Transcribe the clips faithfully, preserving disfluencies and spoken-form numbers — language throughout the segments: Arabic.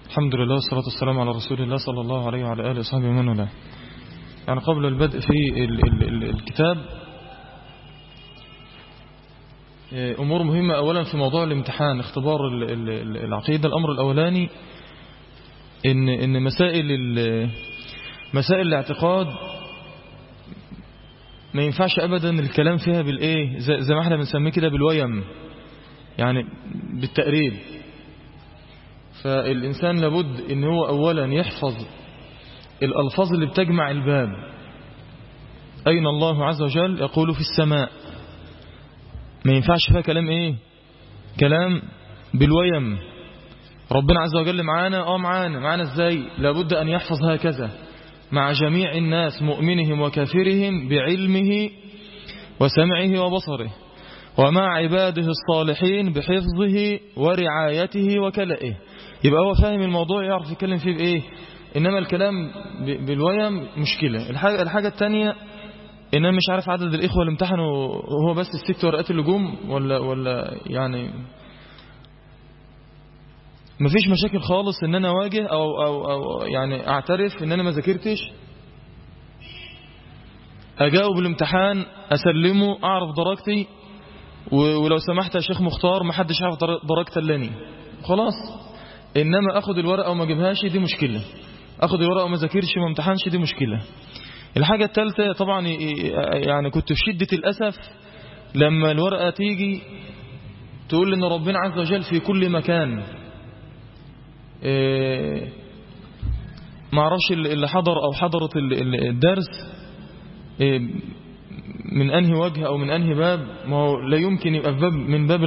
الحمد لله والصلاة والسلام على رسول الله صلى الله عليه وعلى آله وصحبه ومن والاه. يعني قبل البدء في ال ال ال الكتاب أمور مهمة. أولا في موضوع الامتحان اختبار ال ال العقيدة، الأمر الأولاني إن إن مسائل مسائل الاعتقاد ما ينفعش أبدا الكلام فيها بالإيه زي ما احنا بنسميه كده بالويم، يعني بالتقريب. فالإنسان لابد إن هو أولا يحفظ الألفاظ اللي بتجمع الباب. أين الله عز وجل؟ يقول في السماء. ما ينفعش فيها كلام إيه كلام بالويم. ربنا عز وجل معانا اه معانا معانا ازاي؟ لابد أن يحفظ هكذا مع جميع الناس مؤمنهم وكافرهم بعلمه وسمعه وبصره، ومع عباده الصالحين بحفظه ورعايته وكلئه. يبقى هو فاهم الموضوع يعرف يتكلم فيه بإيه. إنما الكلام بالويم مشكلة. الحاجة, الحاجة التانية إن أنا مش عارف عدد الإخوة اللي امتحنوا وهو بس الست ورقات اللي جم ولا, ولا يعني مفيش مشاكل خالص إن أنا أواجه أو, أو, أو يعني أعترف إن أنا ما ذاكرتش، أجاوب الامتحان أسلمه أعرف درجتي، ولو سمحت يا شيخ مختار ما حدش عارف درجتي اللاني خلاص. إنما أخذ الورقة وما جبهاش دي مشكلة، أخذ الورقة وما ذاكرش وما امتحنش دي مشكلة. الحاجة الثالثة طبعا يعني كنت في شدة الأسف لما الورقة تيجي تقول إن ربنا عز وجل في كل مكان. ما اعرفش اللي حضر أو حضرت الدرس من أنهي وجه أو من أنهي باب. ما هو لا يمكن يبقى في باب من باب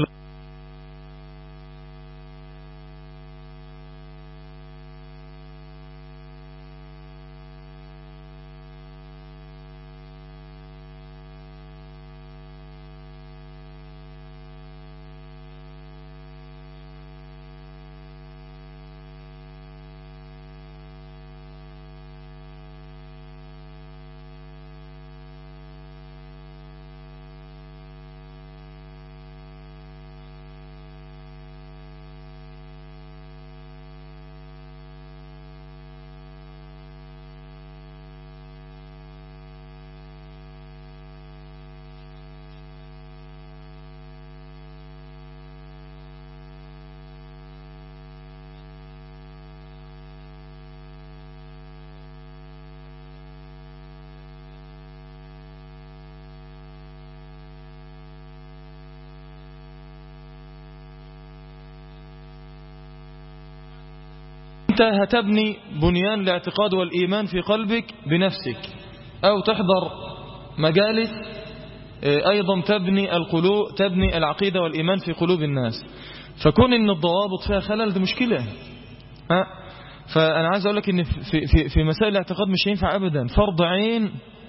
أنت هتبني بنيان الاعتقاد والإيمان في قلبك بنفسك، أو تحضر مجالس أيضا تبني القلوب تبني العقيدة والإيمان في قلوب الناس. فكون إن الضوابط فيها خلل دي مشكلة. ها؟ فأنا عايز أقول لك إن في, في, في مسائل الاعتقاد مش ينفع أبدا، فرض عين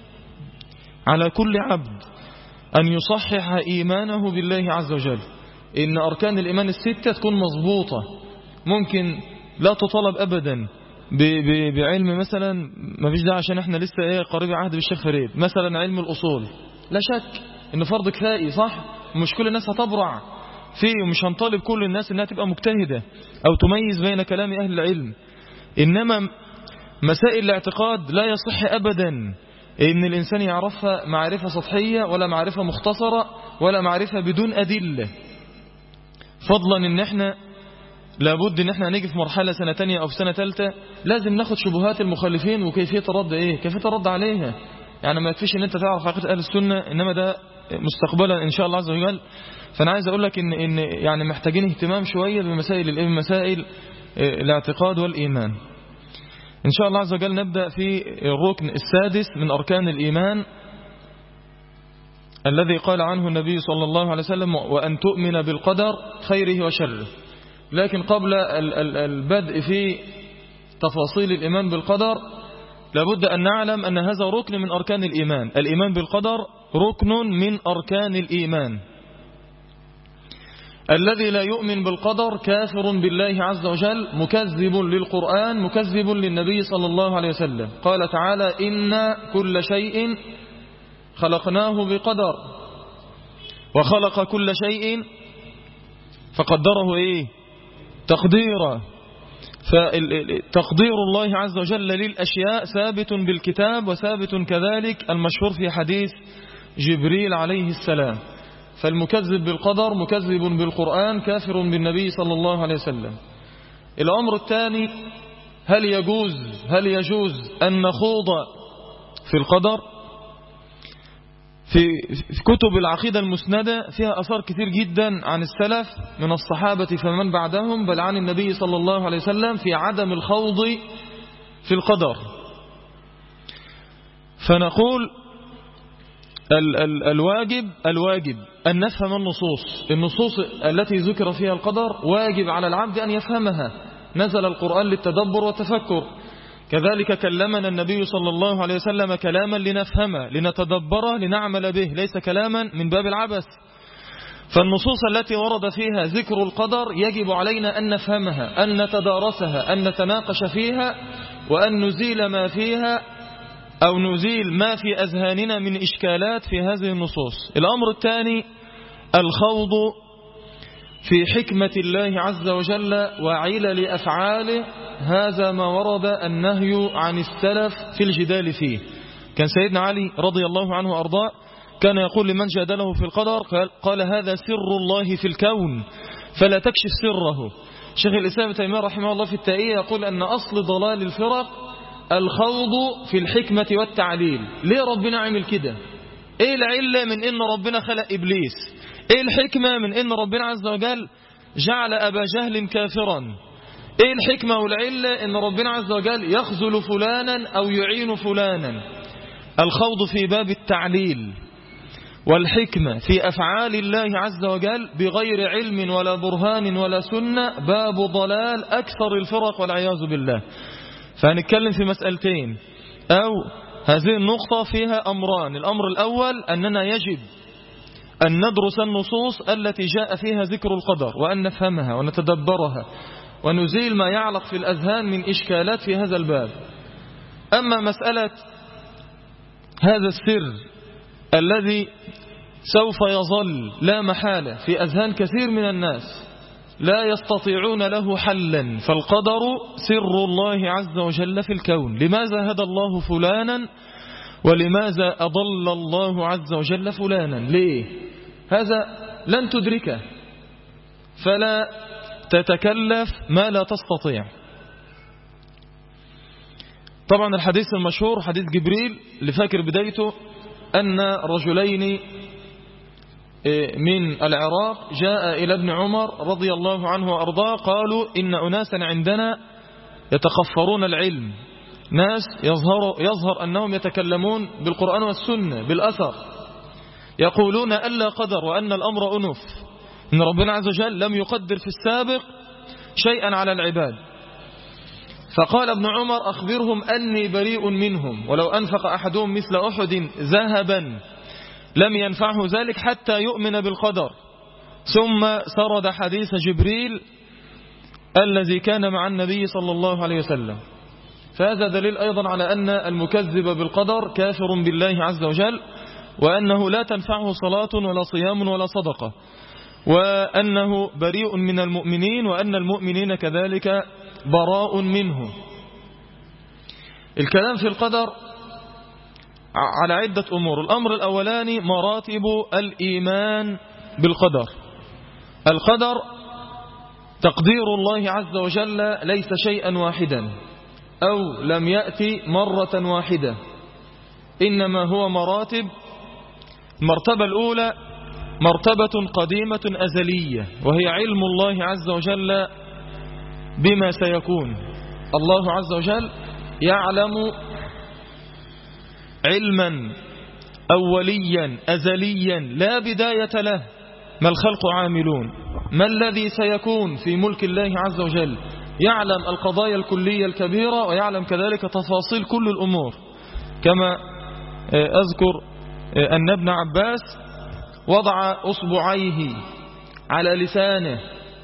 على كل عبد أن يصحح إيمانه بالله عز وجل. إن أركان الإيمان الستة تكون مضبوطة. ممكن لا تطلب أبدا بعلم مثلا، ما فيش ده عشان احنا لسه ايه قريب عهد بالشيخ فريد، مثلا علم الأصول لا شك إن فرض كفائي صح، مش كل الناس هتبرع فيه، ومش هنطالب كل الناس إنها تبقى مجتهدة أو تميز بين كلام أهل العلم. إنما مسائل الاعتقاد لا يصح أبدا إن الإنسان يعرفها معرفة سطحية ولا معرفة مختصرة ولا معرفة بدون أدلة، فضلا إن احنا لابد ان احنا نيجي في مرحلة سنة تانية او في سنة تالتة لازم ناخد شبهات المخالفين وكيفية الرد ايه كيفية الرد عليها. يعني ما يكفيش ان انت تعرف عقيدة اهل السنة، انما ده مستقبلا ان شاء الله عز وجل. فانا عايز اقول لك ان ان يعني محتاجين اهتمام شوية بمسائل الايه مسائل الاعتقاد والايمان. ان شاء الله عز وجل نبدأ في الركن السادس من اركان الايمان الذي قال عنه النبي صلى الله عليه وسلم: وان تؤمن بالقدر خيره وشره. لكن قبل البدء في تفاصيل الإيمان بالقدر لابد أن نعلم أن هذا ركن من أركان الإيمان. الإيمان بالقدر ركن من أركان الإيمان. الذي لا يؤمن بالقدر كافر بالله عز وجل، مكذب للقرآن، مكذب للنبي صلى الله عليه وسلم. قال تعالى: إن كل شيء خلقناه بقدر وخلق كل شيء فقدره إيه تقديرا. فتقدير الله عز وجل للأشياء ثابت بالكتاب، وثابت كذلك المشهور في حديث جبريل عليه السلام. فالمكذب بالقدر مكذب بالقرآن كافر بالنبي صلى الله عليه وسلم. الأمر الثاني، هل يجوز هل يجوز أن نخوض في القدر؟ في كتب العقيدة المسندة فيها أثار كثير جدا عن السلف من الصحابة فمن بعدهم، بل عن النبي صلى الله عليه وسلم في عدم الخوض في القدر. فنقول ال ال الواجب الواجب أن نفهم النصوص النصوص التي ذكر فيها القدر، واجب على العبد أن يفهمها. نزل القرآن للتدبر والتفكر، كذلك كلمنا النبي صلى الله عليه وسلم كلاما لنفهمه لنتدبره لنعمل به، ليس كلاما من باب العبث. فالنصوص التي ورد فيها ذكر القدر يجب علينا أن نفهمها، أن نتدارسها، أن نتناقش فيها، وأن نزيل ما فيها أو نزيل ما في أذهاننا من إشكالات في هذه النصوص. الأمر الثاني، الخوض في حكمة الله عز وجل وعلل أفعاله، هذا ما ورد النهي عن السلف في الجدال فيه. كان سيدنا علي رضي الله عنه وأرضاه كان يقول لمن جادله في القدر، قال هذا سر الله في الكون فلا تكشف سره. شيخ الإسلام ابن تيمية رحمه الله في التائية يقول أن أصل ضلال الفرق الخوض في الحكمة والتعليل. ليه ربنا عمل كده؟ ايه العلة من ان ربنا خلق إبليس؟ ايه الحكمة من ان ربنا عز وجل جعل أبا جهل كافرا؟ ايه الحكمة والعلة ان ربنا عز وجل يخذل فلانا او يعين فلانا؟ الخوض في باب التعليل والحكمة في أفعال الله عز وجل بغير علم ولا برهان ولا سنة باب ضلال أكثر الفرق والعياذ بالله. فهنتكلم في مسألتين، أو هذه النقطة فيها أمران. الأمر الأول أننا يجب أن ندرس النصوص التي جاء فيها ذكر القدر، وأن نفهمها ونتدبرها ونزيل ما يعلق في الأذهان من إشكالات في هذا الباب. أما مسألة هذا السر الذي سوف يظل لا محالة في أذهان كثير من الناس لا يستطيعون له حلا، فالقدر سر الله عز وجل في الكون. لماذا هدى الله فلانا ولماذا أضل الله عز وجل فلانا؟ ليه؟ هذا لن تدركه، فلا تتكلف ما لا تستطيع. طبعا الحديث المشهور حديث جبريل اللي فاكر بدايته أن رجلين من العراق جاء إلى ابن عمر رضي الله عنه وأرضاه، قالوا إن أناسا عندنا يتخفرون العلم، ناس يظهر, يظهر أنهم يتكلمون بالقرآن والسنة بالأثر، يقولون ألا قدر وأن الأمر أنف، إن ربنا عز وجل لم يقدر في السابق شيئا على العباد. فقال ابن عمر أخبرهم أني بريء منهم، ولو أنفق أحدهم مثل أحد ذهبا لم ينفعه ذلك حتى يؤمن بالقدر. ثم سرد حديث جبريل الذي كان مع النبي صلى الله عليه وسلم. فهذا دليل أيضا على أن المكذب بالقدر كافر بالله عز وجل، وأنه لا تنفعه صلاة ولا صيام ولا صدقة، وأنه بريء من المؤمنين، وأن المؤمنين كذلك براء منه. الكلام في القدر على عدة أمور. الأمر الأولاني مراتب الإيمان بالقدر. القدر تقدير الله عز وجل ليس شيئا واحدا أو لم يأتي مرة واحدة، إنما هو مراتب. المرتبة الأولى مرتبة قديمة أزلية، وهي علم الله عز وجل بما سيكون. الله عز وجل يعلم علما أوليا أزليا لا بداية له ما الخلق عاملون، ما الذي سيكون في ملك الله عز وجل. يعلم القضايا الكلية الكبيرة، ويعلم كذلك تفاصيل كل الأمور. كما أذكر أن ابن عباس وضع أصبعيه على لسانه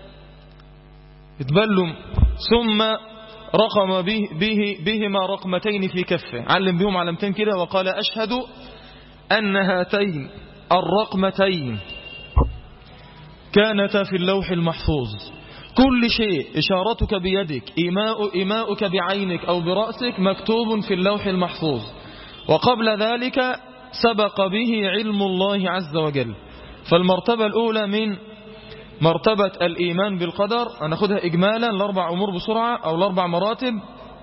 يتبلم، ثم رقم به به بهما رقمتين في كفه، علم بهم علمتين كده، وقال أشهد أن هاتين الرقمتين كانتا في اللوح المحفوظ. كل شيء إشارتك بيدك إيماء إيماؤك بعينك أو برأسك مكتوب في اللوح المحفوظ. وقبل ذلك سبق به علم الله عز وجل. فالمرتبة الأولى من مرتبة الإيمان بالقدر هناخدها إجمالا الأربع أمور بسرعة أو الأربع مراتب.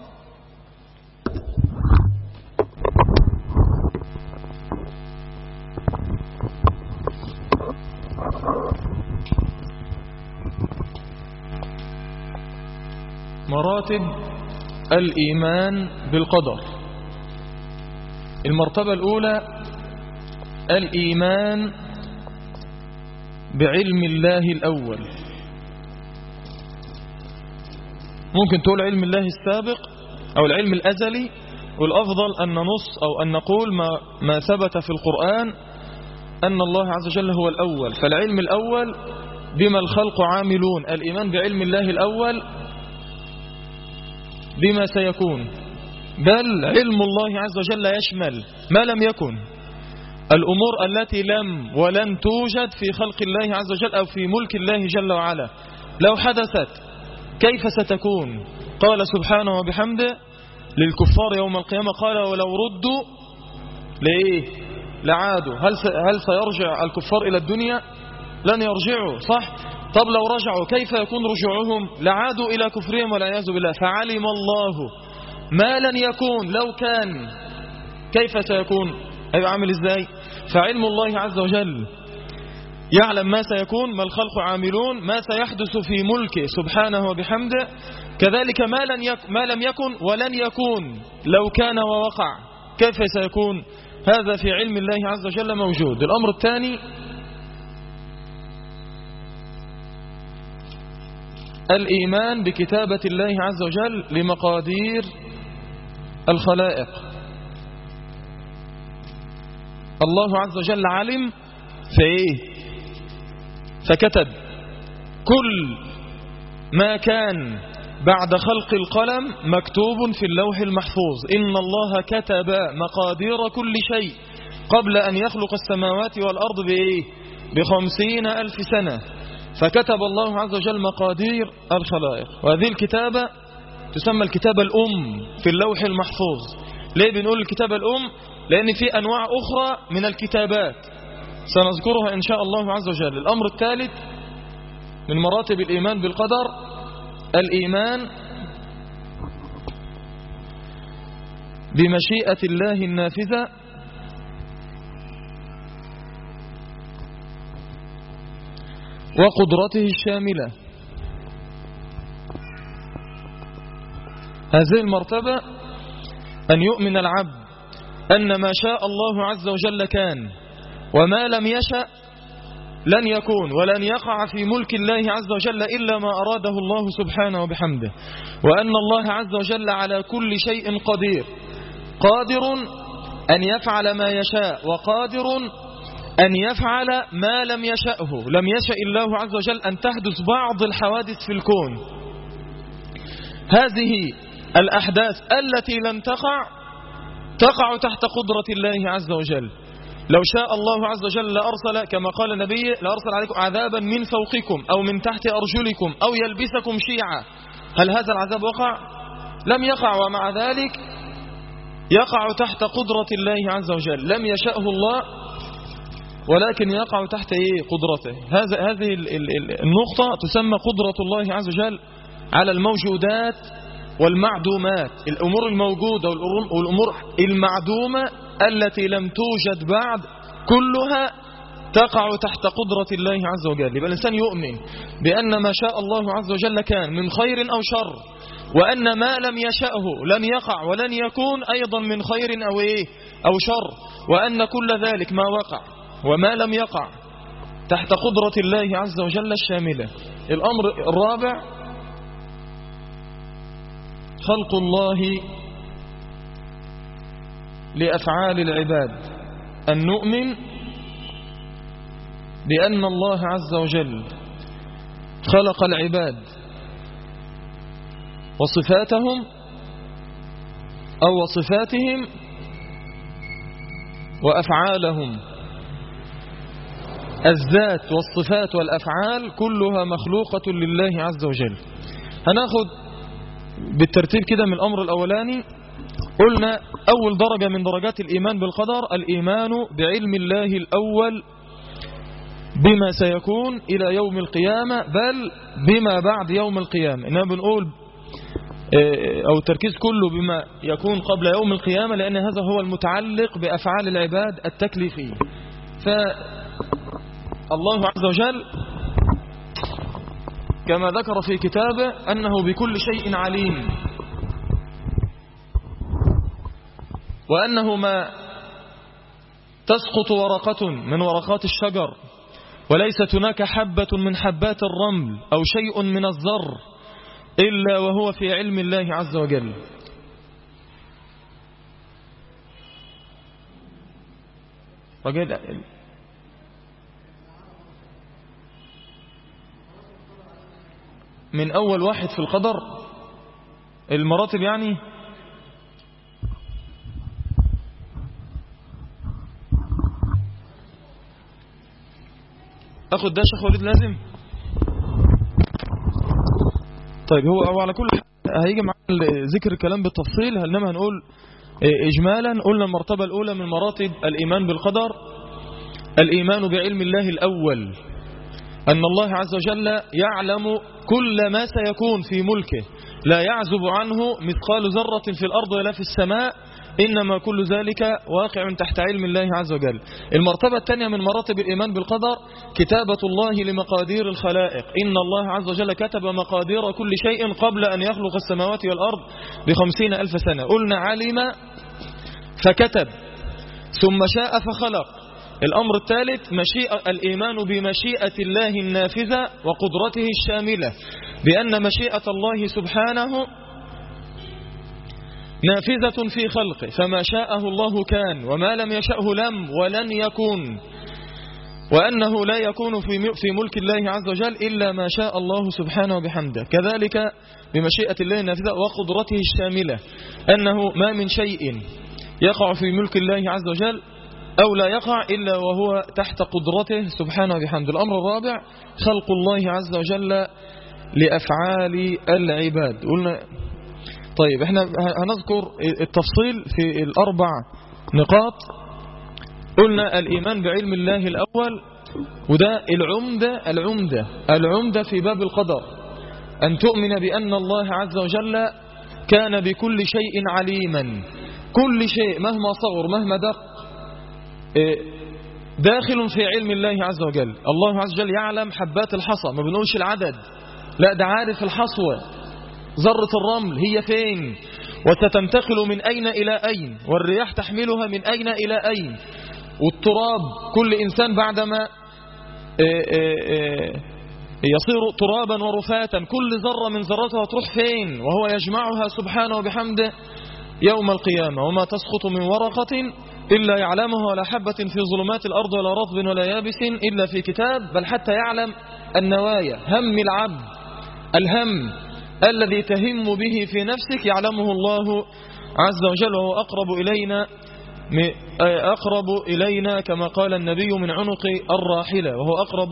مراتب الإيمان بالقدر. المرتبة الأولى الإيمان بعلم الله الأول. ممكن تقول علم الله السابق أو العلم الأزلي، والأفضل أن ننص أو أن نقول ما, ما ثبت في القرآن أن الله عز وجل هو الأول. فالعلم الأول بما الخلق عاملون، الإيمان بعلم الله الأول بما سيكون، بل علم الله عز وجل يشمل ما لم يكن، الأمور التي لم ولن توجد في خلق الله عز وجل أو في ملك الله جل وعلا. لو حدثت كيف ستكون؟ قال سبحانه وبحمده للكفار يوم القيامة قال ولو ردوا لإيه لعادوا. هل هل سيرجع الكفار إلى الدنيا؟ لن يرجعوا، صح؟ طب لو رجعوا كيف يكون رجوعهم؟ لعادوا إلى كفرهم والعياذ بالله. فعلم الله ما لن يكون لو كان كيف سيكون، هيبقى عامل ازاي؟ فعلم الله عز وجل يعلم ما سيكون، ما الخلق عاملون، ما سيحدث في ملكه سبحانه وبحمده. كذلك ما لن يك ما لم يكن ولن يكون لو كان ووقع كيف سيكون. هذا في علم الله عز وجل موجود. الأمر الثاني الإيمان بكتابة الله عز وجل لمقادير الخلائق. الله عز وجل علم فإيه فكتب كل ما كان بعد خلق القلم مكتوب في اللوح المحفوظ. إن الله كتب مقادير كل شيء قبل أن يخلق السماوات والأرض بإيه بخمسين ألف سنة. فكتب الله عز وجل مقادير الخلائق، وهذه الكتابة تسمى الكتابة الأم في اللوح المحفوظ. ليه بنقول الكتابة الأم؟ لأن في أنواع أخرى من الكتابات سنذكرها إن شاء الله عز وجل. الأمر الثالث من مراتب الإيمان بالقدر الإيمان بمشيئة الله النافذة وقدرته الشاملة. هذه المرتبة أن يؤمن العبد أن ما شاء الله عز وجل كان، وما لم يشأ لن يكون ولن يقع في ملك الله عز وجل إلا ما أراده الله سبحانه وبحمده. وأن الله عز وجل على كل شيء قدير، قادر أن يفعل ما يشاء وقادر أن يفعل ما لم يشأه. لم يشأ الله عز وجل أن تحدث بعض الحوادث في الكون. هذه الأحداث التي لن تقع تقع تحت قدرة الله عز وجل. لو شاء الله عز وجل لأرسل كما قال النبي لأرسل عليكم عذابا من فوقكم أو من تحت أرجلكم أو يلبسكم شيعا. هل هذا العذاب وقع؟ لم يقع، ومع ذلك يقع تحت قدرة الله عز وجل. لم يشأه الله ولكن يقع تحت إيه قدرته. هذا هذه النقطة تسمى قدرة الله عز وجل على الموجودات والمعدومات. الأمور الموجودة والأمور المعدومة التي لم توجد بعد كلها تقع تحت قدرة الله عز وجل. يبقى الإنسان يؤمن بأن ما شاء الله عز وجل كان من خير أو شر، وأن ما لم يشأه لن يقع ولن يكون أيضا من خير أو إيه أو شر، وأن كل ذلك ما وقع وما لم يقع تحت قدرة الله عز وجل الشاملة. الأمر الرابع خلق الله لأفعال العباد. أن نؤمن بأن الله عز وجل خلق العباد وصفاتهم أو وصفاتهم وأفعالهم الذات والصفات والأفعال كلها مخلوقة لله عز وجل. هناخد بالترتيب كده من الأمر الأولاني. قلنا أول درجة من درجات الإيمان بالقدر الإيمان بعلم الله الأول بما سيكون إلى يوم القيامة، بل بما بعد يوم القيامة. إننا بنقول أو التركيز كله بما يكون قبل يوم القيامة، لأن هذا هو المتعلق بأفعال العباد التكليفية. فالله عز وجل كما ذكر في كتابه أنه بكل شيء عليم، وأنه ما تسقط ورقة من ورقات الشجر وليست هناك حبة من حبات الرمل أو شيء من الذر إلا وهو في علم الله عز وجل. وجد من أول واحد في القدر المراتب يعني. أخذ ده شيخ وليد لازم. طيب هو أو على كل هيجي معنا ذكر الكلام بالتفصيل، إنما هنقول إجمالا. قلنا المرتبة الأولى من مراتب الإيمان بالقدر الإيمان بعلم الله الأول، أن الله عز وجل يعلم كل ما سيكون في ملكه، لا يعزب عنه مثقال ذرة في الأرض ولا في السماء، إنما كل ذلك واقع تحت علم الله عز وجل. المرتبة الثانية من مراتب الإيمان بالقدر كتابة الله لمقادير الخلائق، إن الله عز وجل كتب مقادير كل شيء قبل أن يخلق السماوات والأرض بخمسين ألف سنة. قلنا علم فكتب ثم شاء فخلق. الأمر الثالث مشيئة الإيمان بمشيئة الله النافذة وقدرته الشاملة، بأن مشيئة الله سبحانه نافذة في خلقه، فما شاءه الله كان وما لم يشأه لم ولن يكون، وأنه لا يكون في ملك الله عز وجل إلا ما شاء الله سبحانه وبحمده. كذلك بمشيئة الله النافذة وقدرته الشاملة، أنه ما من شيء يقع في ملك الله عز وجل أو لا يقع إلا وهو تحت قدرته سبحانه وبحمده. الأمر الرابع خلق الله عز وجل لأفعال العباد. قلنا طيب احنا هنذكر التفصيل في الأربع نقاط. قلنا الإيمان بعلم الله الأول، وده العمدة العمدة العمدة في باب القدر، أن تؤمن بأن الله عز وجل كان بكل شيء عليما. كل شيء مهما صغر مهما دق داخل في علم الله عز وجل. الله عز وجل يعلم حبات الحصى، ما بنقولش العدد، لا ده عارف الحصوة ذرة الرمل هي فين، وستنتقل من أين إلى أين، والرياح تحملها من أين إلى أين، والتراب كل إنسان بعدما يصير ترابا ورفاتا كل ذرة من ذراتها تروح فين، وهو يجمعها سبحانه وبحمده يوم القيامة. وما تسقط من ورقة إلا يعلمها ولا حبة في ظلمات الأرض ولا رطب ولا يابس إلا في كتاب. بل حتى يعلم النوايا، هم العبد، الهم الذي تهم به في نفسك يعلمه الله عز وجل، وهو أقرب إلينا أقرب إلينا كما قال النبي من عنق الراحلة، وهو أقرب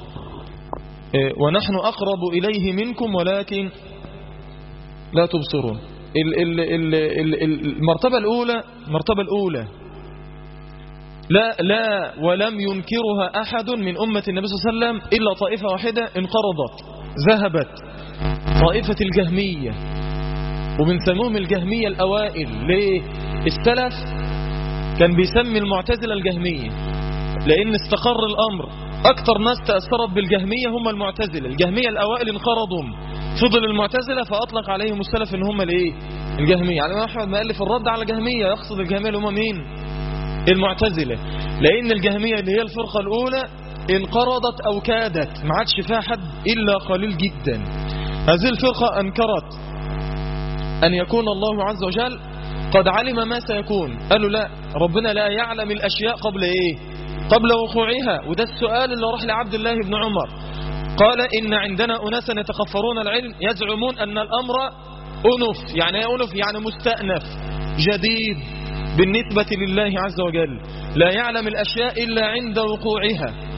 ونحن أقرب إليه منكم ولكن لا تبصرون. المرتبة الأولى المرتبة الأولى لا لا ولم ينكرها أحد من أمة النبي صلى الله عليه وسلم إلا طائفة واحدة انقرضت ذهبت، طائفة الجهمية. وبنسموهم الجهمية الأوائل. ليه؟ السلف كان بيسمي المعتزلة الجهمية، لأن استقر الأمر أكثر ناس تأثرت بالجهمية هم المعتزلة. الجهمية الأوائل انقرضوا، فضل المعتزلة فأطلق عليهم السلف إن هم الإيه؟ الجهمية. يعني أحمد مؤلف الرد على الجهمية يقصد الجهمية اللي هم مين؟ المعتزلة، لأن الجهمية اللي هي الفرقة الأولى انقرضت أو كادت، ما عادش فيها حد إلا قليل جدا. هذه الفرقة أنكرت أن يكون الله عز وجل قد علم ما سيكون. قالوا لا، ربنا لا يعلم الأشياء قبل إيه؟ قبل وقوعها. وده السؤال اللي راح لعبد الله بن عمر، قال إن عندنا أناسا يتخفرون العلم يزعمون أن الأمر أنف. يعني ايه أنف؟ يعني مستأنف جديد بالنسبة لله عز وجل، لا يعلم الأشياء إلا عند وقوعها.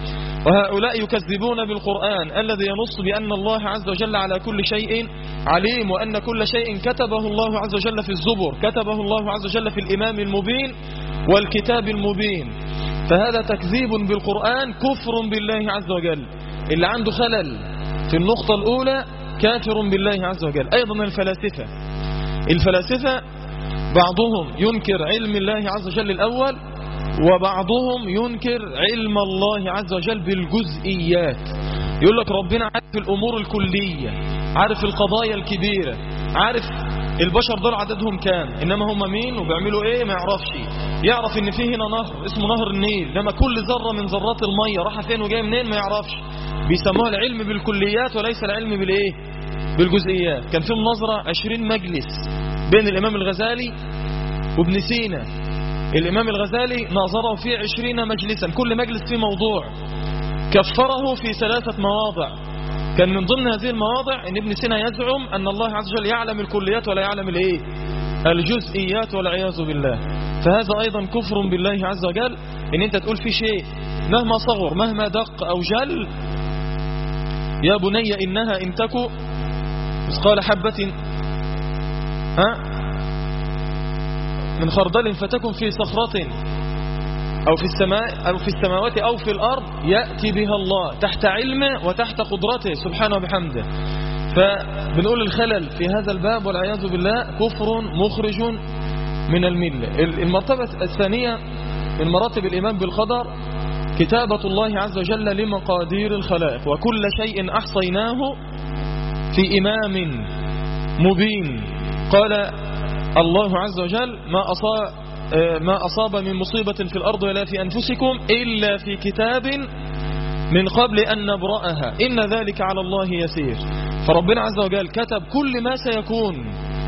وهؤلاء يكذبون بالقرآن الذي ينص بأن الله عز وجل على كل شيء عليم، وأن كل شيء كتبه الله عز وجل في الزبر، كتبه الله عز وجل في الإمام المبين والكتاب المبين. فهذا تكذيب بالقرآن، كفر بالله عز وجل. اللي عنده خلل في النقطة الأولى كافر بالله عز وجل. أيضا الفلاسفة الفلاسفة بعضهم ينكر علم الله عز وجل الأول، وبعضهم ينكر علم الله عز وجل بالجزئيات. يقول لك ربنا عارف الأمور الكلية، عارف القضايا الكبيرة، عارف البشر دول عددهم كام، إنما هم مين وبيعملوا إيه ما يعرفش. يعرف إن فيه هنا نهر اسمه نهر النيل، إنما كل ذرة من ذرات المية راح فين وجاي منين ما يعرفش. بيسموها العلم بالكليات وليس العلم بالإيه بالجزئيات. كان في مناظرة عشرين مجلس بين الإمام الغزالي وابن سينا. الإمام الغزالي ناظره فيه عشرين مجلسا، كل مجلس فيه موضوع، كفره في ثلاثة مواضع. كان من ضمن هذه المواضع ان ابن سينا يزعم ان الله عز وجل يعلم الكليات ولا يعلم الايه الجزئيات والعياذ بالله. فهذا ايضا كفر بالله عز وجل، ان انت تقول في شيء مهما صغر مهما دق او جل. يا بني انها ان تكو مثقال حبة ها من خردل فتكن في صخرة أو في السماء أو في السماوات أو في الأرض يأتي بها الله، تحت علمه وتحت قدرته سبحانه وبحمده. فبنقول الخلل في هذا الباب والعياذ بالله كفر مخرج من الملة. المرتبة الثانية من مراتب الإيمان بالقدر كتابة الله عز وجل لمقادير الخلائق، وكل شيء أحصيناه في إمام مبين. قال الله عز وجل ما أصاب ما أصاب من مصيبة في الأرض ولا في أنفسكم إلا في كتاب من قبل أن نبرأها إن ذلك على الله يسير. فربنا عز وجل كتب كل ما سيكون،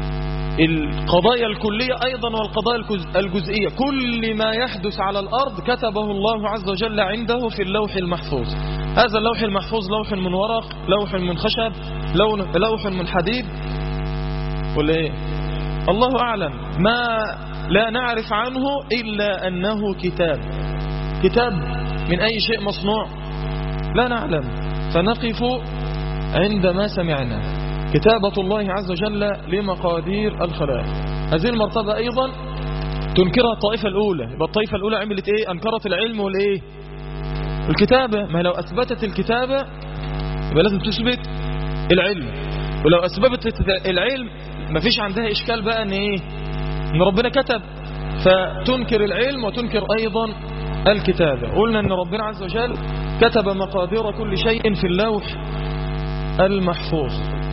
القضايا الكلية أيضا والقضايا الجزئية، كل ما يحدث على الأرض كتبه الله عز وجل عنده في اللوح المحفوظ. هذا اللوح المحفوظ لوح من ورق، لوح من خشب، لوح من حديد، ولا إيه؟ الله أعلم. ما لا نعرف عنه إلا أنه كتاب. كتاب من أي شيء مصنوع لا نعلم، فنقف عندما سمعنا. كتابة الله عز وجل لمقادير الخلائق. هذه المرتبة أيضا تنكرها الطائفة الأولى. يبقى الطائفة الأولى عملت إيه؟ أنكرت العلم والإيه الكتابة. ما لو أثبتت الكتابة يبقى لازم تثبت العلم، ولو أثبتت العلم ما فيش عندها إشكال بقى أن إيه أن ربنا كتب، فتنكر العلم وتنكر أيضا الكتابة. قلنا أن ربنا عز وجل كتب مقادير كل شيء في اللوح المحفوظ.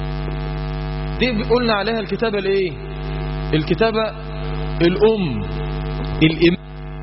دي قلنا عليها الكتابة الإيه الكتابة الأم الإم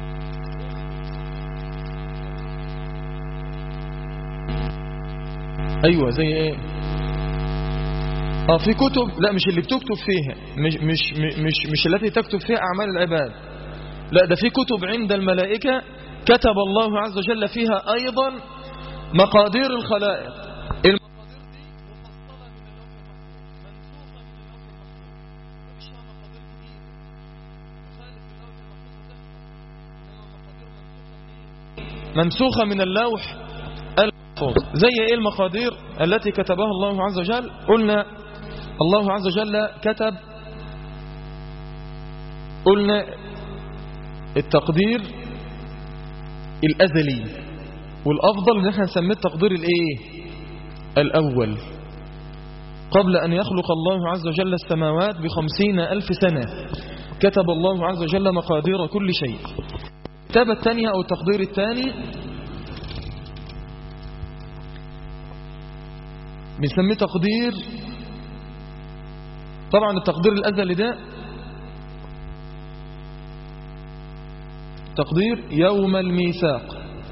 أيوة زي إيه اه في كتب، لا مش اللي بتكتب فيها، مش مش مش مش التي تكتب فيها اعمال العباد، لا ده في كتب عند الملائكة كتب الله عز وجل فيها ايضا مقادير الخلائق. المقادير دي مفصلة من اللوح المحفوظ، منسوخة من اللوح المحفوظ، مفيش فيها مقادير جديدة تخالف اللوح المحفوظ، منسوخة من اللوح المحفوظ. زي ايه المقادير التي كتبها الله عز وجل؟ قلنا الله عز وجل كتب، قلنا التقدير الأزلي، والأفضل ان احنا نسميه التقدير الايه الأول، قبل أن يخلق الله عز وجل السماوات بخمسين ألف سنة كتب الله عز وجل مقادير كل شيء. الكتابة الثانية أو التقدير الثاني بنسميه تقدير، طبعا التقدير الأزلي ده تقدير يوم الميثاق.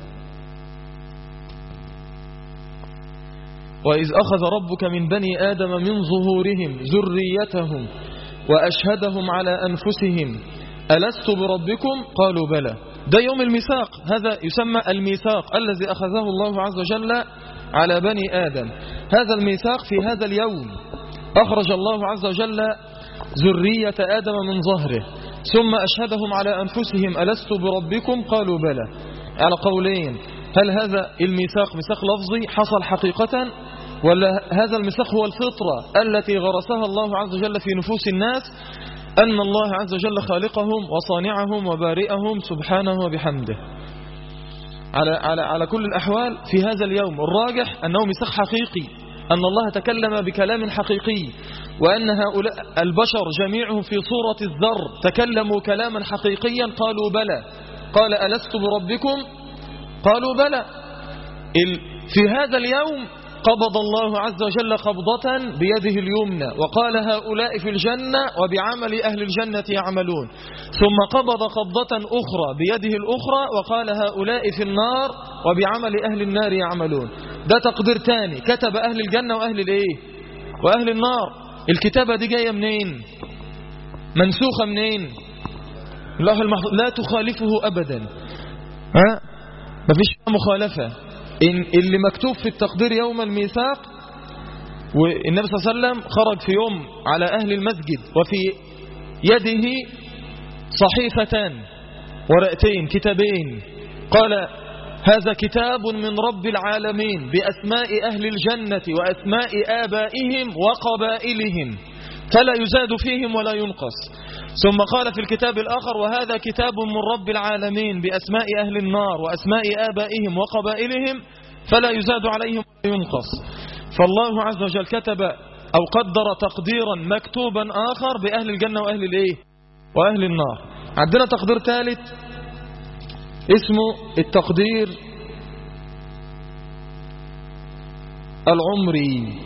وإذ أخذ ربك من بني آدم من ظهورهم ذريتهم وأشهدهم على أنفسهم ألست بربكم قالوا بلى. ده يوم الميثاق، هذا يسمى الميثاق الذي أخذه الله عز وجل على بني آدم. هذا الميثاق في هذا اليوم أخرج الله عز وجل ذرية آدم من ظهره، ثم أشهدهم على أنفسهم ألست بربكم قالوا بلى، على قولين. هل هذا الميثاق ميثاق لفظي حصل حقيقة، ولا هذا الميثاق هو الفطرة التي غرسها الله عز وجل في نفوس الناس، أن الله عز وجل خالقهم وصانعهم وبارئهم سبحانه وبحمده. على, على, على كل الأحوال في هذا اليوم الراجح أنه ميثاق حقيقي، أن الله تكلم بكلام حقيقي، وأن هؤلاء البشر جميعهم في صورة الذر تكلموا كلاما حقيقيا. قالوا بلى، قال ألست بربكم؟ قالوا بلى. في هذا اليوم قبض الله عز وجل قبضة بيده اليمنى وقال هؤلاء في الجنة وبعمل أهل الجنة يعملون، ثم قبض قبضة أخرى بيده الأخرى وقال هؤلاء في النار وبعمل أهل النار يعملون. ده تقدير تاني، كتب أهل الجنة وأهل الإيه وأهل النار. الكتابة دي جاية منين؟ منسوخة منين؟ الله المحفوظ لا تخالفه أبدا، ها مفيش مخالفة. إن اللي مكتوب في التقدير يوم الميثاق، والنبي صلى الله عليه وسلم خرج في يوم على أهل المسجد وفي يده صحيفتان ورقتين كتابين، قال هذا كتاب من رب العالمين بأسماء أهل الجنة وأسماء آبائهم وقبائلهم فلا يزاد فيهم ولا ينقص. ثم قال في الكتاب الآخر وهذا كتاب من رب العالمين بأسماء أهل النار وأسماء آبائهم وقبائلهم فلا يزاد عليهم ولا ينقص. فالله عز وجل كتب أو قدر تقديرا مكتوبا آخر بأهل الجنة وأهل الإيه وأهل النار. عندنا تقدير ثالث اسمه التقدير العمري،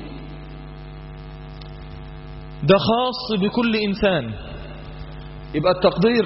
ده خاص بكل إنسان. يبقى التقدير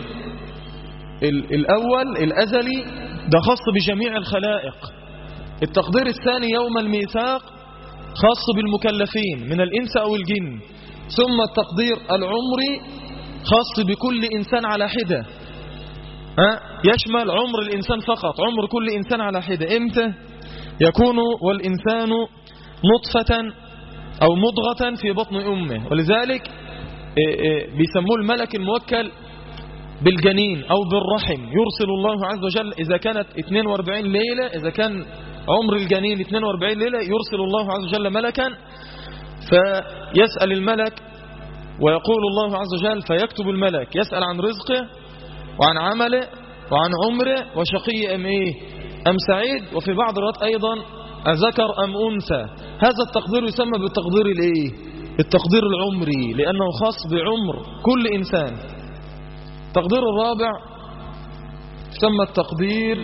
الأول الأزلي ده خاص بجميع الخلائق. التقدير الثاني يوم الميثاق خاص بالمكلفين من الإنس أو الجن. ثم التقدير العمري خاص بكل إنسان على حدة، ها يشمل عمر الإنسان فقط، عمر كل إنسان على حدة. إمتى يكون والإنسان نطفة أو مضغة في بطن أمه، ولذلك بيسموه الملك الموكل بالجنين أو بالرحم. يرسل الله عز وجل إذا كانت اثنين وأربعين ليلة، إذا كان عمر الجنين اثنين وأربعين ليلة يرسل الله عز وجل ملكا فيسأل الملك ويقول الله عز وجل فيكتب الملك يسأل عن رزقه وعن عمله وعن عمره وشقي أم إيه أم سعيد، وفي بعض الروايات أيضا أذكر أم أنثى. هذا التقدير يسمى بالتقدير الإيه التقدير العمري لأنه خاص بعمر كل إنسان. التقدير الرابع يسمى التقدير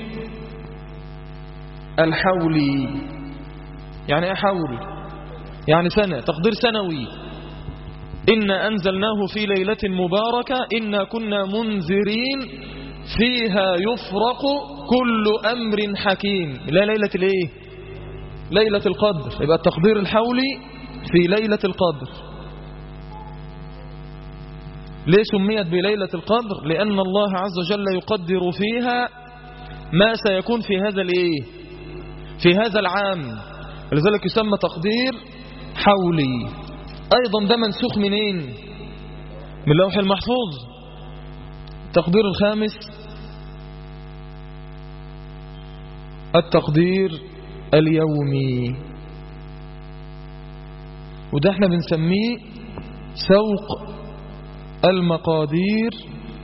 الحولي. يعني ايه حول؟ يعني سنة، تقدير سنوي. إنا أنزلناه في ليلة مباركة إنا كنا منذرين فيها يفرق كل أمر حكيم. لا ليلة الايه ليلة القدر. يبقى التقدير الحولي في ليلة القدر. ليه سميت بليلة القدر؟ لأن الله عز وجل يقدر فيها ما سيكون في هذا الايه في هذا العام، لذلك يسمى تقدير حولي. أيضا ده منسوخ منين؟ من اللوح المحفوظ. التقدير الخامس التقدير اليومي، وده احنا بنسميه سوق المقادير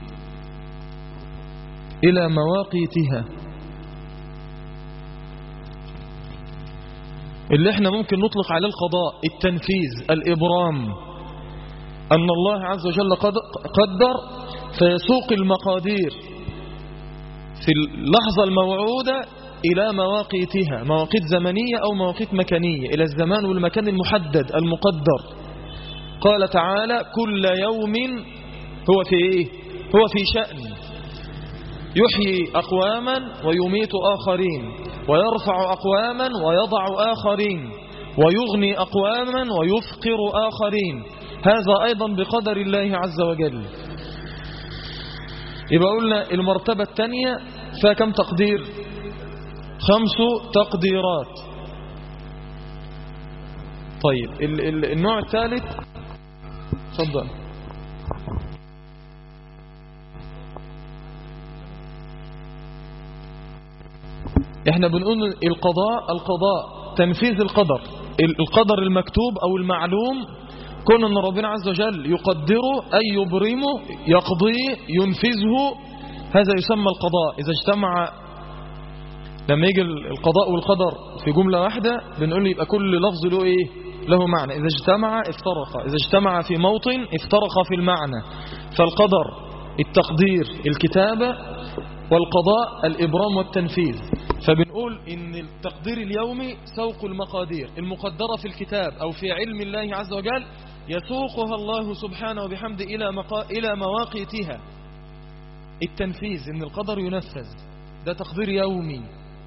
إلى مواقيتها، اللي احنا ممكن نطلق عليه القضاء، التنفيذ، الإبرام. أن الله عز وجل قدر فيسوق المقادير في اللحظة الموعودة إلى مواقيتها، مواقيت زمنية أو مواقيت مكانية، إلى الزمان والمكان المحدد المقدر. قال تعالى كل يوم هو في إيه؟ هو في شأن، يحيي أقواما ويميت آخرين، ويرفع أقواما ويضع آخرين، ويغني أقواما ويفقر آخرين. هذا أيضا بقدر الله عز وجل. يبقى قلنا المرتبة الثانية فكم تقدير؟ خمس تقديرات. طيب النوع الثالث تفضل. احنا بنقول القضاء القضاء تنفيذ القدر، القدر المكتوب أو المعلوم، كون أن ربنا عز وجل يقدره أي يبرمه يقضيه ينفذه، هذا يسمى القضاء. إذا اجتمع، لما يجي القضاء والقدر في جملة واحدة بنقول يبقى كل لفظ له إيه؟ له معنى. إذا اجتمع افترق، إذا اجتمع في موطن افترق في المعنى. فالقدر التقدير الكتابة، والقضاء الإبرام والتنفيذ. فبنقول إن التقدير اليومي سوق المقادير المقدرة في الكتاب أو في علم الله عز وجل، يسوقها الله سبحانه وبحمده إلى مقا... إلى مواقيتها. التنفيذ إن القدر ينفذ، ده تقدير يومي.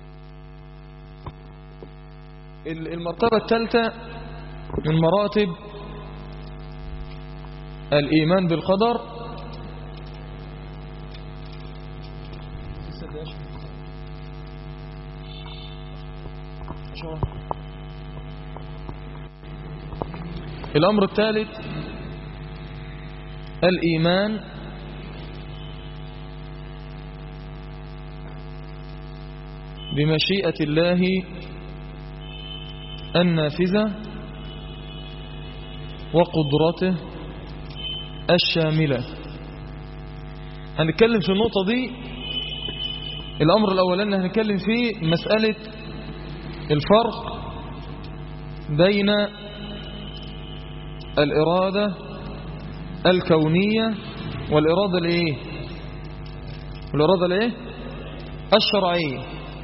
المرتبة الثالثة من مراتب الإيمان بالقدر الأمر الثالث الإيمان بمشيئة الله النافذة وقدرته الشاملة. هنتكلم في النقطة دي. الأمر الأولاني هنتكلم فيه مسألة الفرق بين الإرادة الكونية والإرادة الإيه؟ والإرادة الإيه؟ الشرعية.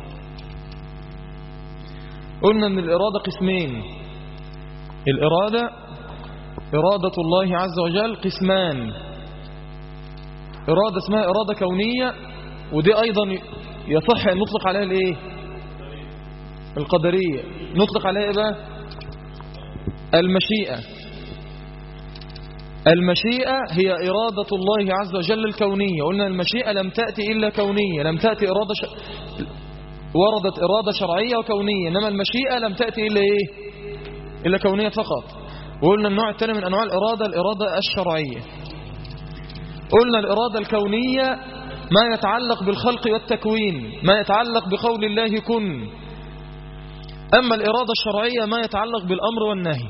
قلنا أن الإرادة قسمين. الإرادة إرادة الله عز وجل قسمان. إرادة اسمها إرادة كونية، ودي أيضا يصح أن نطلق عليها الإيه؟ القدرية. نطلق عليها إيه بقى؟ المشيئة. المشيئة هي إرادة الله عز وجل الكونية. قلنا المشيئة لم تأتي إلا كونية، لم تأتي إرادة ش... وردت إرادة شرعية وكونية، إنما المشيئة لم تأتي إلا إيه؟ إلا كونية فقط. وقلنا النوع الثاني من أنواع الإرادة الإرادة الشرعية. قلنا الإرادة الكونية ما يتعلق بالخلق والتكوين، ما يتعلق بقول الله كن. أما الإرادة الشرعية ما يتعلق بالأمر والنهي.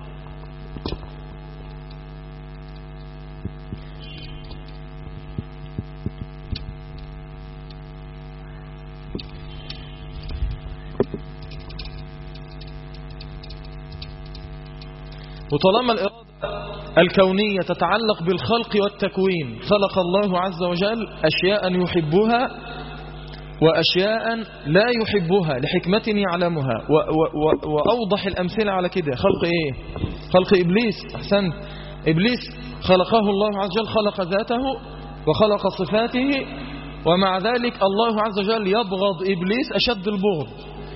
وطالما الإرادة الكونية تتعلق بالخلق والتكوين، خلق الله عز وجل أشياء يحبها وأشياء لا يحبها لحكمة يعلمها. و و و وأوضح الأمثلة على كده خلق إيه؟ خلق إبليس. أحسن. إبليس خلقه الله عز وجل، خلق ذاته وخلق صفاته، ومع ذلك الله عز وجل يبغض إبليس أشد البغض.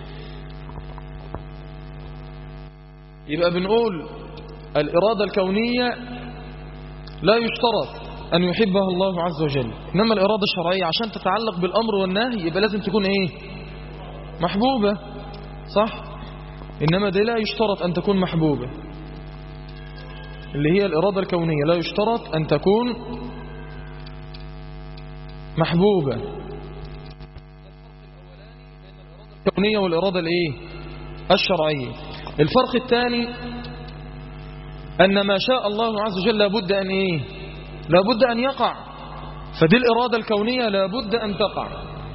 يبقى بنقول الإرادة الكونية لا يشترط أن يحبها الله عز وجل، إنما الإرادة الشرعية عشان تتعلق بالأمر والنهي يبقى لازم تكون إيه؟ محبوبة، صح؟ إنما دي لا يشترط أن تكون محبوبة، اللي هي الإرادة الكونية لا يشترط أن تكون محبوبة. الكونية والإرادة الإيه؟ الشرعية. الفرق الثاني أن ما شاء الله عز وجل لابد أن إيه؟ لابد أن يقع. فدي الإرادة الكونية لابد أن تقع.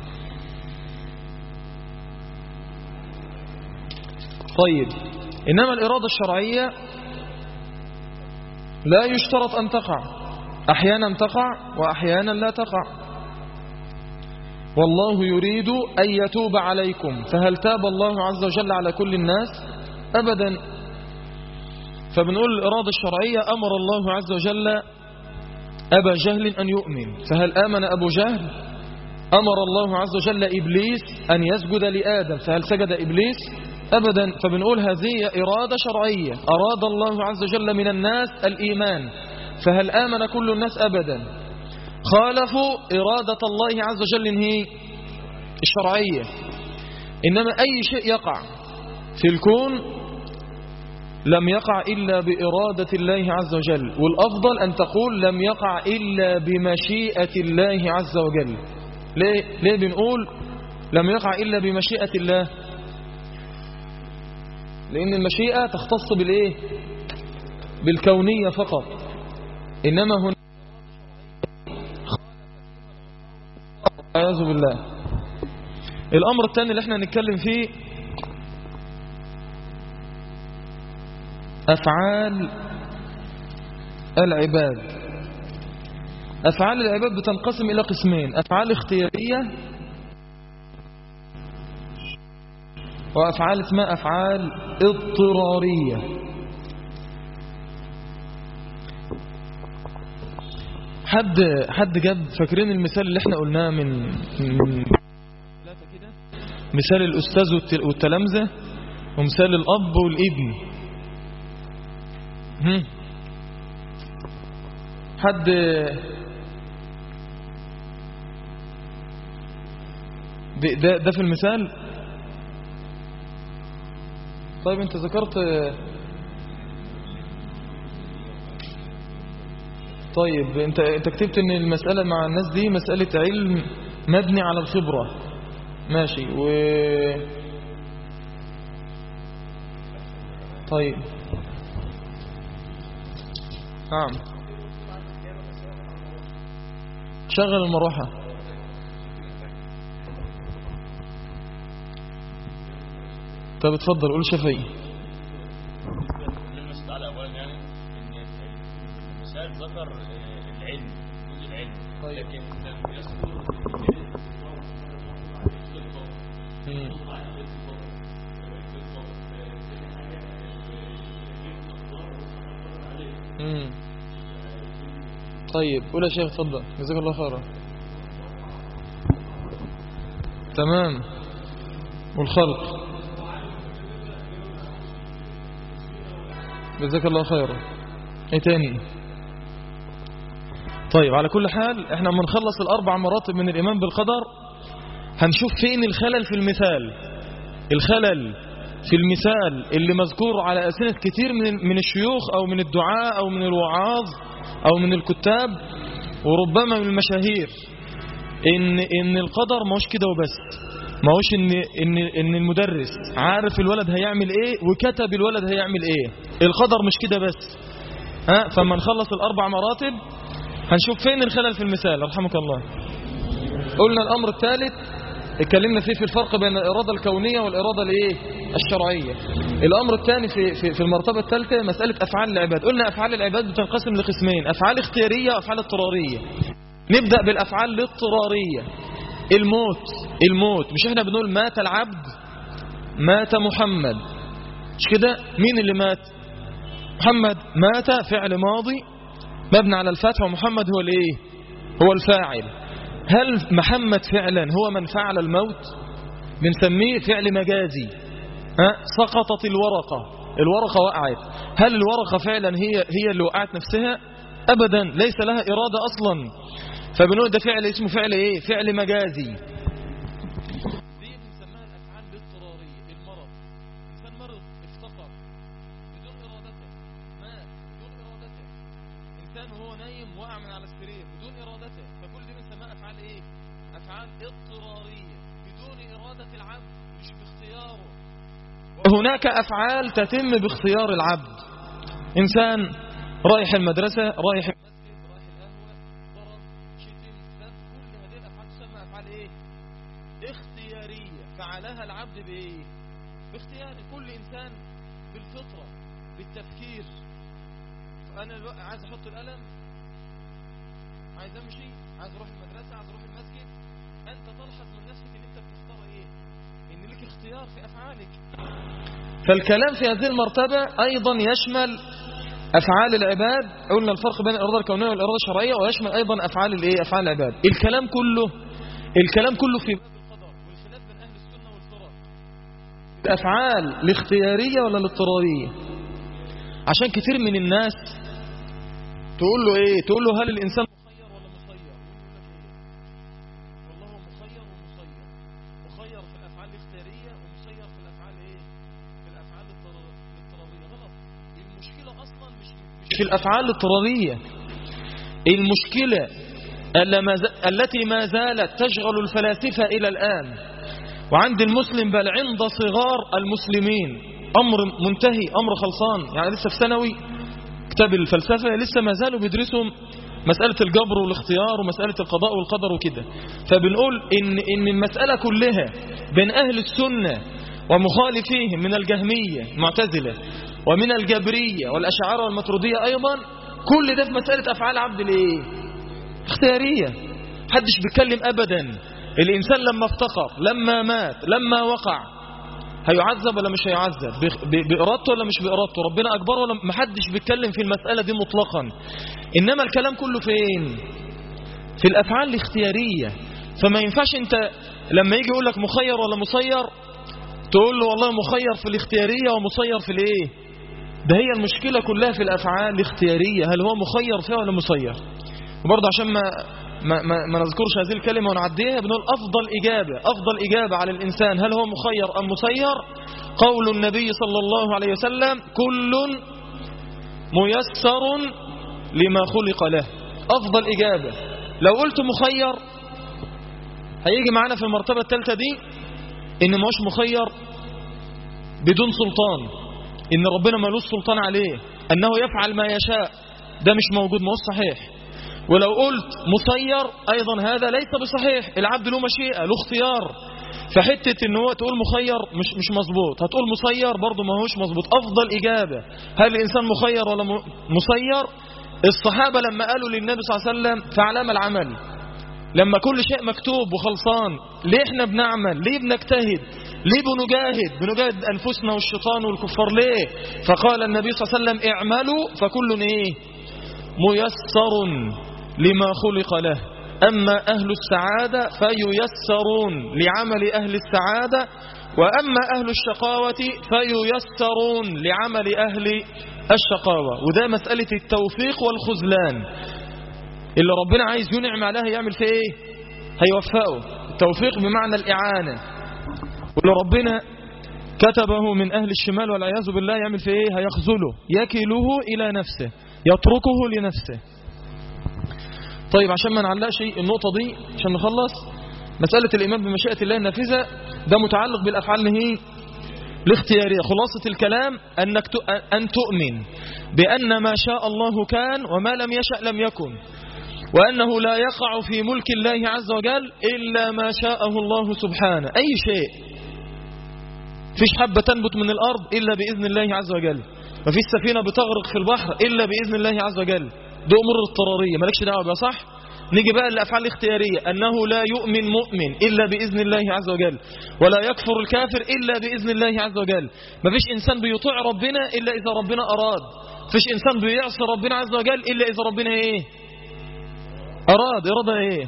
طيب، إنما الإرادة الشرعية لا يشترط أن تقع، أحيانا تقع وأحيانا لا تقع. والله يريد أن يتوب عليكم، فهل تاب الله عز وجل على كل الناس؟ أبدا. فبنقول الإرادة الشرعية أمر الله عز وجل أبا جهل أن يؤمن، فهل آمن أبو جهل؟ أمر الله عز وجل إبليس أن يسجد لآدم، فهل سجد إبليس؟ أبدا. فبنقول هذه إرادة شرعية، أراد الله عز وجل من الناس الإيمان، فهل آمن كل الناس؟ أبدا. خالفوا إرادة الله عز وجل هي الشرعية. إنما أي شيء يقع في الكون لم يقع إلا بإرادة الله عز وجل، والأفضل أن تقول لم يقع إلا بمشيئة الله عز وجل. ليه, ليه بنقول لم يقع إلا بمشيئة الله، لأن المشيئة تختص بالإيه؟ بالكونية فقط، إنما هنا أعوذ بالله. الأمر الثاني اللي احنا نتكلم فيه أفعال العباد. أفعال العباد بتنقسم إلى قسمين: أفعال اختيارية وأفعال اسمها أفعال اضطرارية. حد حد جاب فاكرين المثال اللي احنا قلناه من من مثال الأستاذ والتلامذة ومثال الأب والابن؟ هم. حد ده, ده في المثال. طيب انت ذكرت. طيب انت انت كتبت ان المسألة مع الناس دي مسألة علم مبني على الخبرة، ماشي. و طيب نعم، شغل المروحة. طب اتفضل قول شفي. المثال ذكر العلم، جزء العلم، طيب. لكن لم يذكر امم طيب قول يا شيخ، اتفضل جزاك الله خيرا. تمام. والخلق جزاك الله خيرا. ايه تاني؟ طيب على كل حال احنا لما نخلص الاربع مراتب من الايمان بالقدر هنشوف فين الخلل في المثال. الخلل في المثال اللي مذكور على ألسنة كتير من من الشيوخ او من الدعاء او من الوعاظ او من الكتاب وربما من المشاهير، ان ان القدر ما هوش كده وبس. ما هوش ان ان ان المدرس عارف الولد هيعمل ايه وكتب الولد هيعمل ايه. القدر مش كده بس. ها، فما نخلص الاربع مراتب هنشوف فين الخلل في المثال. رحمك الله. قلنا الامر الثالث اتكلمنا فيه في الفرق بين الاراده الكونيه والاراده الايه الشرعيه. الامر الثاني في في في المرتبه الثالثه مساله افعال العباد. قلنا افعال العباد بتنقسم لقسمين: افعال اختياريه وافعال اضطراريه. نبدا بالافعال الاضطراريه. الموت الموت مش احنا بنقول مات العبد، مات محمد، مش كده؟ مين اللي مات؟ محمد. مات فعل ماضي مبني على الفتح ومحمد هو الايه هو الفاعل. هل محمد فعلا هو من فعل الموت؟ بنسميه فعل مجازي. ها، سقطت الورقة، الورقة وقعت. هل الورقة فعلا هي هي اللي وقعت نفسها؟ ابدا، ليس لها إرادة اصلا. فبنقول ده فعل اسمه فعل ايه فعل مجازي. دي بنسميها الافعال الاضطراريه. المرض، انسان مرض افتقر بدون ارادته، مات بدون ارادته. انسان وهو نايم وقع من على السرير بدون ارادته. فكل دي بنسميها افعال ايه افعال اضطراريه بدون اراده العبد، مش باختياره. وهناك افعال تتم باختيار العبد. انسان رايح المدرسه، رايح اختيارية، فعلها العبد بايه باختيار. كل انسان بالفطرة بالتفكير. فانا الوقت عايز احط القلم، عايز امشي، عايز اروح المدرسة، عايز اروح المسجد. انت تلحظ من نفسك ان انت بتختار ايه، ان لك اختيار في افعالك. فالكلام في هذه المرتبة ايضا يشمل افعال العباد. قلنا الفرق بين الاراده الكونيه والاراده الشرعيه، ويشمل ايضا افعال الايه افعال العباد. الكلام كله الكلام كله في الأفعال الاختيارية ولا الاضطرارية. عشان كتير من الناس تقول له ايه تقول له هل الإنسان مخير ولا مسير؟ والله هو مخير ومسير. مخير في الأفعال الاختيارية ومسير في الأفعال ايه في الأفعال الاضطرارية. غلط. المشكلة أصلا مش, مش في الأفعال الاضطرارية. المشكلة التي ما زالت تشغل الفلاسفة إلى الآن، وعند المسلم بل عند صغار المسلمين أمر منتهي، أمر خلصان. يعني لسه في ثانوي كتاب الفلسفة لسه ما زالوا بيدرسوا مسألة الجبر والاختيار ومسألة القضاء والقدر وكده. فبنقول إن, إن المسألة كلها بين أهل السنة ومخالفيهم من الجهمية المعتزلة ومن الجبرية والأشاعرة والماتريدية أيضا، كل ده في مسألة أفعال عبد الإيه؟ اختيارية. حدش بيتكلم أبدا الإنسان لما افتقر، لما مات، لما وقع، هيعذب ولا مش هيعذب؟ بإرادته ولا مش بإرادته؟ ربنا أكبر ولا؟ محدش بيتكلم في المسألة دي مطلقا. إنما الكلام كله فين؟ في الأفعال الاختيارية. فما ينفعش أنت لما يجي يقول لك مخير ولا مسير تقول له والله مخير في الاختيارية ومسير في الايه. ده هي المشكلة كلها في الأفعال الاختيارية، هل هو مخير فيها ولا مسير؟ وبرضه عشان ما ما, ما, ما نذكرش هذه الكلمة ونعديها، بنقول أفضل إجابة أفضل إجابة على الإنسان هل هو مخير أم مسير قول النبي صلى الله عليه وسلم كل ميسر لما خلق له. أفضل إجابة. لو قلت مخير هيجي معنا في المرتبة الثالثة دي إن ماهوش مخير بدون سلطان، إن ربنا مالوش سلطان عليه، أنه يفعل ما يشاء، ده مش موجود، ماهوش صحيح. ولو قلت مسير أيضا هذا ليس بصحيح، العبد له مشيئة له اختيار. فحتة إن هو تقول مخير مش مش مظبوط، هتقول مسير برضه ماهوش مظبوط. أفضل إجابة هل الإنسان مخير ولا مسير؟ الصحابة لما قالوا للنبي صلى الله عليه وسلم فعلام العمل، لما كل شيء مكتوب وخلصان ليه احنا بنعمل؟ ليه بنجتهد؟ ليه بنجاهد؟ بنجاهد أنفسنا والشيطان والكفار ليه؟ فقال النبي صلى الله عليه وسلم اعملوا فكل ايه؟ ميسر لما خلق له. أما أهل السعادة فييسرون لعمل أهل السعادة، وأما أهل الشقاوة فييسرون لعمل أهل الشقاوة. وده مسألة التوفيق والخذلان، اللي ربنا عايز ينعم عليه يعمل فيه ايه؟ هيوفقه. التوفيق بمعنى الإعانة، واللي ربنا كتبه من أهل الشمال والعياذ بالله يعمل فيه ايه؟ هيخذله، يكله إلى نفسه، يتركه لنفسه. طيب عشان ما نعلقش النقطة دي عشان نخلص مسألة الإيمان بمشيئة الله النافذة، ده متعلق بالأفعال هي الاختيارية. خلاصة الكلام أنك أن تؤمن بأن ما شاء الله كان وما لم يشأ لم يكن، وأنه لا يقع في ملك الله عز وجل إلا ما شاءه الله سبحانه. أي شيء، فيش حبة تنبت من الأرض إلا بإذن الله عز وجل، ما فيش سفينة بتغرق في البحر إلا بإذن الله عز وجل. دي أمور اضطرارية مالكش دعوة بها، صح؟ نيجي بقى للأفعال الاختيارية، أنه لا يؤمن مؤمن إلا بإذن الله عز وجل، ولا يكفر الكافر إلا بإذن الله عز وجل. ما فيش إنسان بيطيع ربنا إلا إذا ربنا أراد، ما فيش إنسان بيعصي ربنا عز وجل إلا إذا ربنا إيه؟ أراد. إرادة إيه؟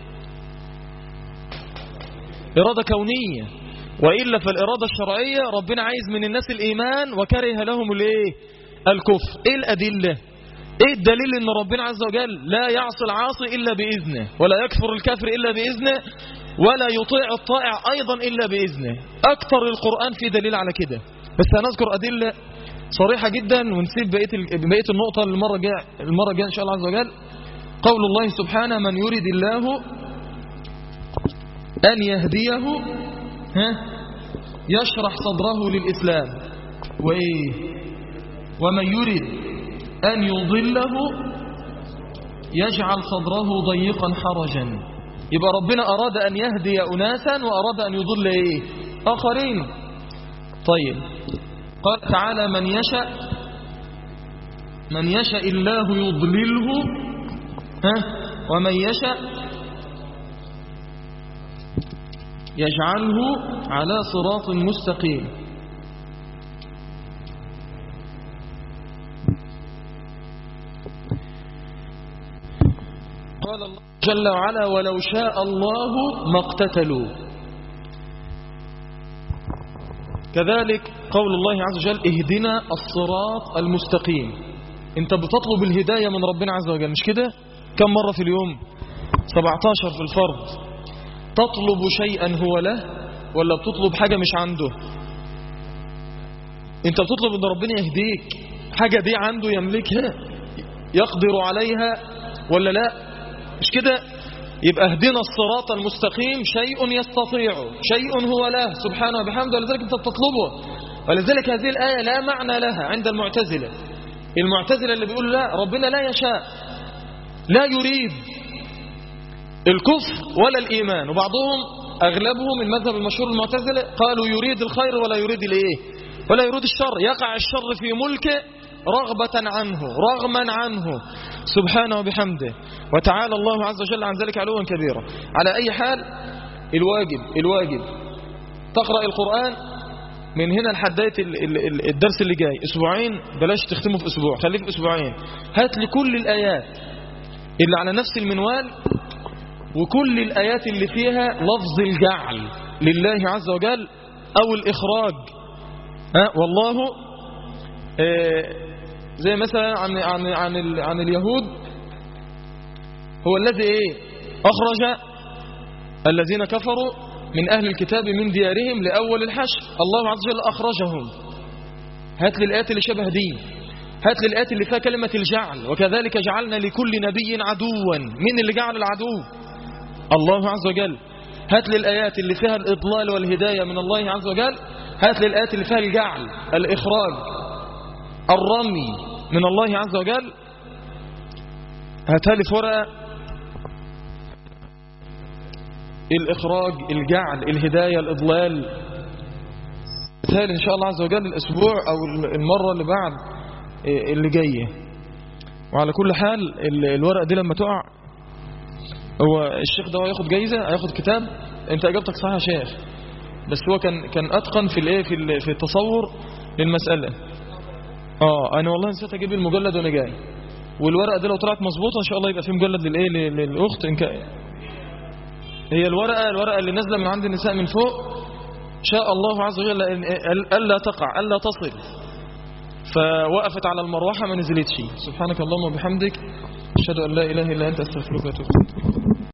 إرادة كونية. وإلا فالإرادة الشرعية ربنا عايز من الناس الإيمان وكره لهم الإيه؟ الكفر. إيه الأدلة؟ إيه الدليل إن ربنا عز وجل لا يعصي العاصي إلا بإذنه، ولا يكفر الكافر إلا بإذنه، ولا يطيع الطائع أيضا إلا بإذنه؟ أكثر القرآن في دليل على كده. بس هنذكر أدلة صريحة جدا ونسيب بقية بقية النقطة المرة الجاية المرة الجاية إن شاء الله عز وجل. قول الله سبحانه من يريد الله أن يهديه ها يشرح صدره للإسلام، وإيه؟ ومن يريد أن يضله يجعل صدره ضيقا حرجا. يبقى ربنا أراد أن يهدي أناسا وأراد أن يضل إيه؟ آخرين. طيب قال تعالى من يشاء من يشاء الله يضلله ها ومن يشاء يجعله على صراط مستقيم. قال الله جل وعلا ولو شاء الله ما اقتتلوا. كذلك قول الله عز وجل اهدنا الصراط المستقيم. انت بتطلب الهداية من ربنا عز وجل مش كده؟ كم مرة في اليوم؟ سبعة عشر في الفرض. تطلب شيئا هو له ولا بتطلب حاجة مش عنده؟ انت بتطلب ان ربنا يهديك، حاجة دي عنده يملكها يقدر عليها ولا لا؟ مش كده؟ يبقى اهدنا الصراط المستقيم شيء يستطيع، شيء هو له سبحانه وبحمده، ولذلك انت بتطلبه. ولذلك هذه الآية لا معنى لها عند المعتزلة. المعتزلة اللي بيقول لا، ربنا لا يشاء، لا يريد الكفر ولا الإيمان، وبعضهم أغلبهم المذهب المشهور المعتزلة قالوا يريد الخير ولا يريد الإيه، ولا يريد الشر، يقع الشر في ملكه رغبة عنه رغما عنه سبحانه وبحمده، وتعالى الله عز وجل عن ذلك علوا كبيرا. على أي حال الواجب الواجب تقرأ القرآن من هنا لحد الدرس اللي جاي اسبوعين، بلاش تختمه في اسبوع، خليه في اسبوعين. هات لي كل الآيات اللي على نفس المنوال، وكل الآيات اللي فيها لفظ الجعل لله عز وجل أو الإخراج. ها والله آه زي مثلا عن عن عن عن اليهود، هو الذي ايه أخرج الذين كفروا من أهل الكتاب من ديارهم لأول الحشر، الله عز وجل أخرجهم. هات لي الآيات اللي شبه دي، هات لي الآيات اللي فيها كلمة الجعل، وكذلك جعلنا لكل نبي عدوا. مين اللي جعل العدو؟ الله عز وجل. هات لي الآيات اللي فيها الإضلال والهداية من الله عز وجل، هات لي الآيات اللي فيها الجعل، الإخراج، الرمي من الله عز وجل. هاتها لي في ورقة الإخراج، الجعل، الهداية، الإضلال. هاتها لي إن شاء الله عز وجل الأسبوع أو المرة اللي بعد اللي جاية. وعلى كل حال الورقة دي لما تقع، هو الشيخ ده هياخد جايزة، هياخد كتاب. انت اجابتك صحيحة يا شيخ، بس هو كان كان اتقن في الايه في في التصور للمسألة. اه انا والله نسيت اجيب المجلد وانا جاي، والورقة دي لو طلعت مظبوطة ان شاء الله يبقى في مجلد للايه للاخت. إن كان هي الورقة الورقة اللي نازلة من عند النساء من فوق، شاء الله عز وجل الا تقع الا تصل، فوقفت على المروحة ما نزلتش. سبحانك اللهم وبحمدك، أشهد أن لا إله إلا أنت، أستغفرك وأتوب إليك.